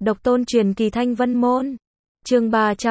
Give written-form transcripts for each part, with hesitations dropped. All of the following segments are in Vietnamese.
Độc tôn truyền kỳ Thanh Vân Môn. Chương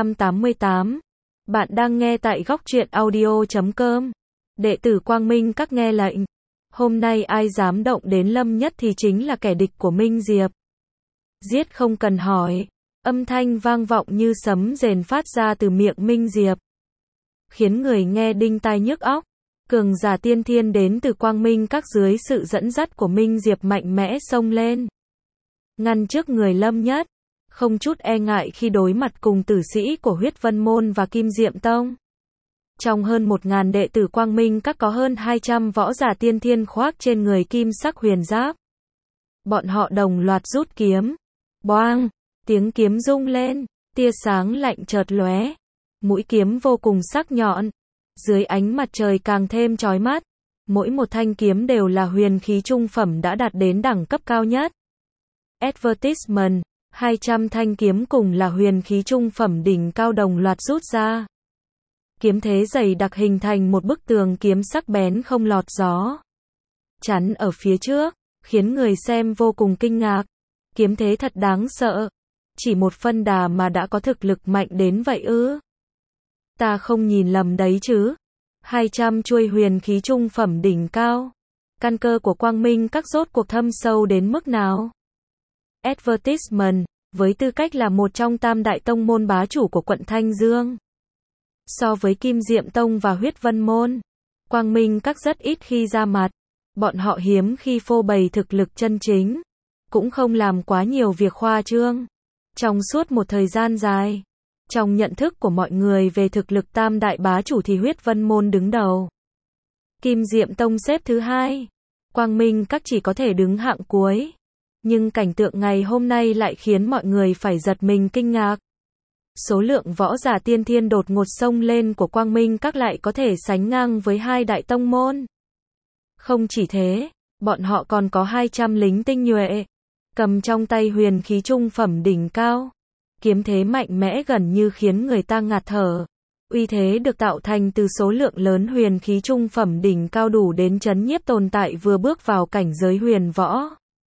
388. Bạn đang nghe tại góc truyện audio.com. Đệ tử Quang Minh các nghe lệnh. Hôm nay ai dám động đến Lâm Nhất thì chính là kẻ địch của Minh Diệp. Giết không cần hỏi. Âm thanh vang vọng như sấm rền phát ra từ miệng Minh Diệp, khiến người nghe đinh tai nhức óc. Cường giả tiên thiên đến từ Quang Minh các dưới sự dẫn dắt của Minh Diệp mạnh mẽ xông lên, ngăn trước người Lâm Nhất, không chút e ngại khi đối mặt cùng tử sĩ của Huyết Vân Môn và Kim Diệm Tông. Trong hơn 1000 đệ tử Quang Minh các có hơn 200 võ giả tiên thiên khoác trên người kim sắc huyền giáp. Bọn họ đồng loạt rút kiếm. Boang! Tiếng kiếm rung lên, tia sáng lạnh chợt lóe. Mũi kiếm vô cùng sắc nhọn, dưới ánh mặt trời càng thêm chói mắt. Mỗi một thanh kiếm đều là huyền khí trung phẩm đã đạt đến đẳng cấp cao nhất. Advertisement, 200 thanh kiếm cùng là huyền khí trung phẩm đỉnh cao đồng loạt rút ra. Kiếm thế dày đặc hình thành một bức tường kiếm sắc bén không lọt gió, chắn ở phía trước, khiến người xem vô cùng kinh ngạc. Kiếm thế thật đáng sợ. Chỉ một phân đà mà đã có thực lực mạnh đến vậy ư? Ta không nhìn lầm đấy chứ? 200 chuôi huyền khí trung phẩm đỉnh cao. Căn cơ của Quang Minh các rốt cuộc thâm sâu đến mức nào? Advertisement, với tư cách là một trong tam đại tông môn bá chủ của quận Thanh Dương, so với Kim Diệm Tông và Huyết Vân Môn, Quang Minh các rất ít khi ra mặt. Bọn họ hiếm khi phô bày thực lực chân chính, cũng không làm quá nhiều việc khoa trương. Trong suốt một thời gian dài, trong nhận thức của mọi người về thực lực tam đại bá chủ thì Huyết Vân Môn đứng đầu, Kim Diệm Tông xếp thứ hai, Quang Minh các chỉ có thể đứng hạng cuối. Nhưng cảnh tượng ngày hôm nay lại khiến mọi người phải giật mình kinh ngạc. Số lượng võ giả tiên thiên đột ngột xông lên của Quang Minh các lại có thể sánh ngang với hai đại tông môn. Không chỉ thế, bọn họ còn có 200 lính tinh nhuệ, cầm trong tay huyền khí trung phẩm đỉnh cao. Kiếm thế mạnh mẽ gần như khiến người ta ngạt thở. Uy thế được tạo thành từ số lượng lớn huyền khí trung phẩm đỉnh cao đủ đến chấn nhiếp tồn tại vừa bước vào cảnh giới huyền võ.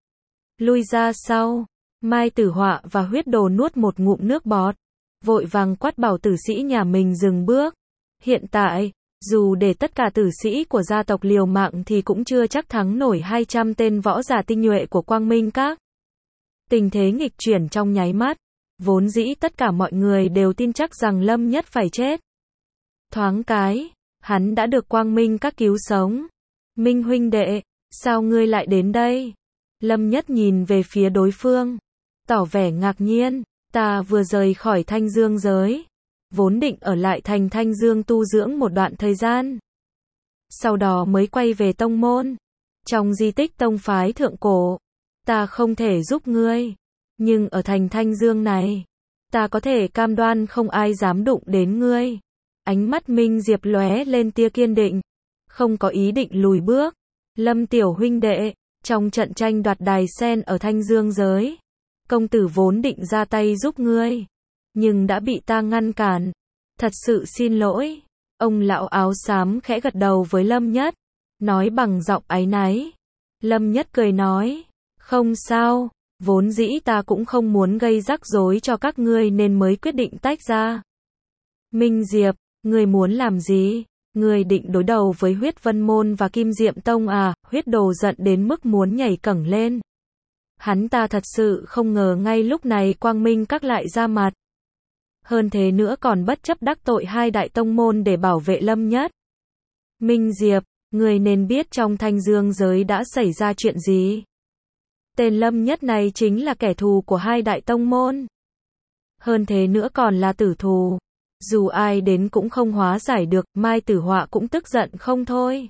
Lui ra sau, Mai Tử Họa và Huyết Đồ nuốt một ngụm nước bọt, vội vàng quát bảo tử sĩ nhà mình dừng bước. Hiện tại, dù để tất cả tử sĩ của gia tộc liều mạng thì cũng chưa chắc thắng nổi 200 tên võ giả tinh nhuệ của Quang Minh các. Tình thế nghịch chuyển trong nháy mắt, vốn dĩ tất cả mọi người đều tin chắc rằng Lâm Nhất phải chết. Thoáng cái, hắn đã được Quang Minh các cứu sống. Minh huynh đệ, sao ngươi lại đến đây? Lâm Nhất nhìn về phía đối phương, tỏ vẻ ngạc nhiên. Ta vừa rời khỏi Thanh Dương giới, vốn định ở lại thành Thanh Dương tu dưỡng một đoạn thời gian, sau đó mới quay về tông môn. Trong di tích tông phái thượng cổ, ta không thể giúp ngươi, nhưng ở thành Thanh Dương này, ta có thể cam đoan không ai dám đụng đến ngươi. Ánh mắt Minh Diệp lóe lên tia kiên định, không có ý định lùi bước. Lâm tiểu huynh đệ, trong trận tranh đoạt đài sen ở Thanh Dương giới, công tử vốn định ra tay giúp ngươi, nhưng đã bị ta ngăn cản. Thật sự xin lỗi. Ông lão áo xám khẽ gật đầu với Lâm Nhất, nói bằng giọng áy náy. Lâm Nhất cười nói, không sao, vốn dĩ ta cũng không muốn gây rắc rối cho các ngươi nên mới quyết định tách ra. Minh Diệp, ngươi muốn làm gì? Ngươi định đối đầu với Huyết Vân Môn và Kim Diệm Tông à? Huyết Đồ giận đến mức muốn nhảy cẫng lên. Hắn ta thật sự không ngờ ngay lúc này Quang Minh các lại ra mặt. Hơn thế nữa còn bất chấp đắc tội hai đại tông môn để bảo vệ Lâm Nhất. Minh Diệp, người nên biết trong Thanh Dương giới đã xảy ra chuyện gì. Tên Lâm Nhất này chính là kẻ thù của hai đại tông môn. Hơn thế nữa còn là tử thù. Dù ai đến cũng không hóa giải được. Mai Tử Họa cũng tức giận không thôi.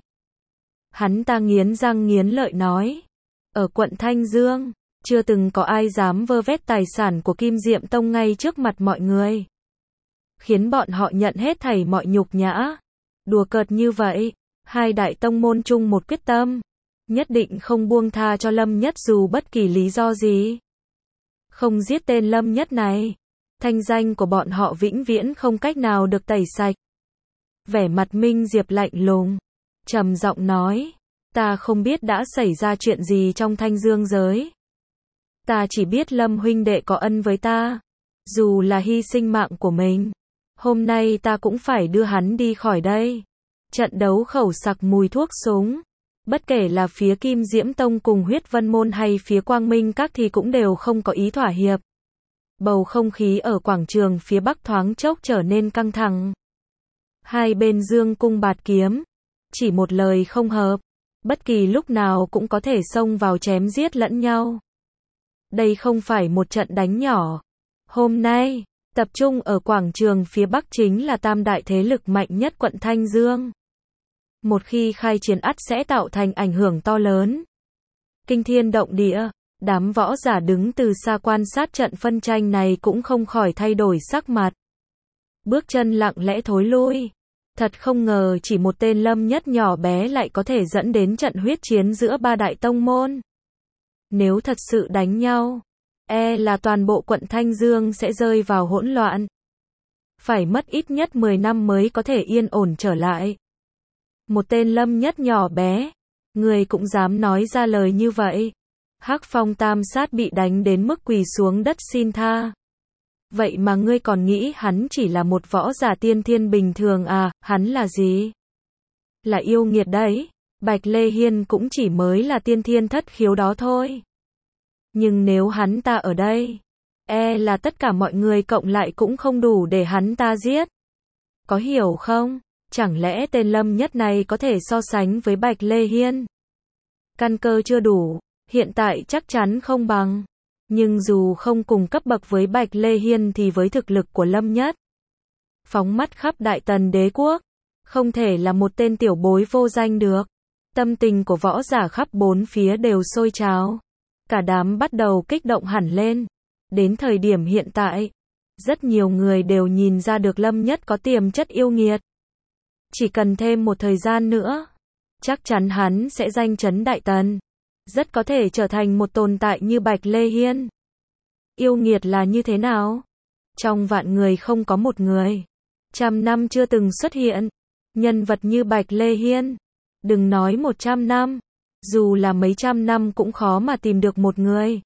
Hắn ta nghiến răng nghiến lợi nói, ở quận Thanh Dương, chưa từng có ai dám vơ vét tài sản của Kim Diệm Tông ngay trước mặt mọi người, khiến bọn họ nhận hết thảy mọi nhục nhã. Đùa cợt như vậy, hai đại tông môn chung một quyết tâm, nhất định không buông tha cho Lâm Nhất dù bất kỳ lý do gì. Không giết tên Lâm Nhất này, thanh danh của bọn họ vĩnh viễn không cách nào được tẩy sạch. Vẻ mặt Minh Diệp lạnh lùng, trầm giọng nói, ta không biết đã xảy ra chuyện gì trong Thanh Dương giới. Ta chỉ biết Lâm huynh đệ có ân với ta. Dù là hy sinh mạng của mình. Hôm nay ta cũng phải đưa hắn đi khỏi đây. Trận đấu khẩu sặc mùi thuốc súng. Bất kể là phía Kim Diễm Tông cùng Huyết Vân Môn hay phía Quang Minh Các thì cũng đều không có ý thỏa hiệp. Bầu không khí ở quảng trường phía Bắc thoáng chốc trở nên căng thẳng. Hai bên dương cung bạt kiếm. Chỉ một lời không hợp. Bất kỳ lúc nào cũng có thể xông vào chém giết lẫn nhau. Đây không phải một trận đánh nhỏ. Hôm nay, tập trung ở quảng trường phía Bắc chính là tam đại thế lực mạnh nhất quận Thanh Dương. Một khi khai chiến ắt sẽ tạo thành ảnh hưởng to lớn. Kinh thiên động địa, đám võ giả đứng từ xa quan sát trận phân tranh này cũng không khỏi thay đổi sắc mặt. Bước chân lặng lẽ thối lui. Thật không ngờ chỉ một tên Lâm Nhất nhỏ bé lại có thể dẫn đến trận huyết chiến giữa ba đại tông môn. Nếu thật sự đánh nhau, là toàn bộ quận Thanh Dương sẽ rơi vào hỗn loạn. Phải mất ít nhất 10 năm mới có thể yên ổn trở lại. Một tên Lâm Nhất nhỏ bé, người cũng dám nói ra lời như vậy. Hắc Phong Tam Sát bị đánh đến mức quỳ xuống đất xin tha. Vậy mà ngươi còn nghĩ hắn chỉ là một võ giả tiên thiên bình thường à, hắn là gì? Là yêu nghiệt đấy. Bạch Lê Hiên cũng chỉ mới là tiên thiên thất khiếu đó thôi. Nhưng nếu hắn ta ở đây, là tất cả mọi người cộng lại cũng không đủ để hắn ta giết. Có hiểu không? Chẳng lẽ tên Lâm Nhất này có thể so sánh với Bạch Lê Hiên? Căn cơ chưa đủ, hiện tại chắc chắn không bằng. Nhưng dù không cùng cấp bậc với Bạch Lê Hiên thì với thực lực của Lâm Nhất, phóng mắt khắp Đại Tần đế quốc, không thể là một tên tiểu bối vô danh được. Tâm tình của võ giả khắp bốn phía đều sôi trào. Cả đám bắt đầu kích động hẳn lên. Đến thời điểm hiện tại, rất nhiều người đều nhìn ra được Lâm Nhất có tiềm chất yêu nghiệt. Chỉ cần thêm một thời gian nữa, chắc chắn hắn sẽ danh chấn Đại Tần. Rất có thể trở thành một tồn tại như Bạch Lê Hiên. Yêu nghiệt là như thế nào? Trong vạn người không có một người. 100 năm chưa từng xuất hiện. Nhân vật như Bạch Lê Hiên. Đừng nói 100 năm. Dù là mấy trăm năm cũng khó mà tìm được một người.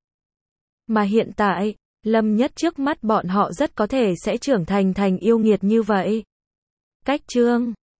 Mà hiện tại, Lâm Nhất trước mắt bọn họ rất có thể sẽ trưởng thành yêu nghiệt như vậy. Cách chương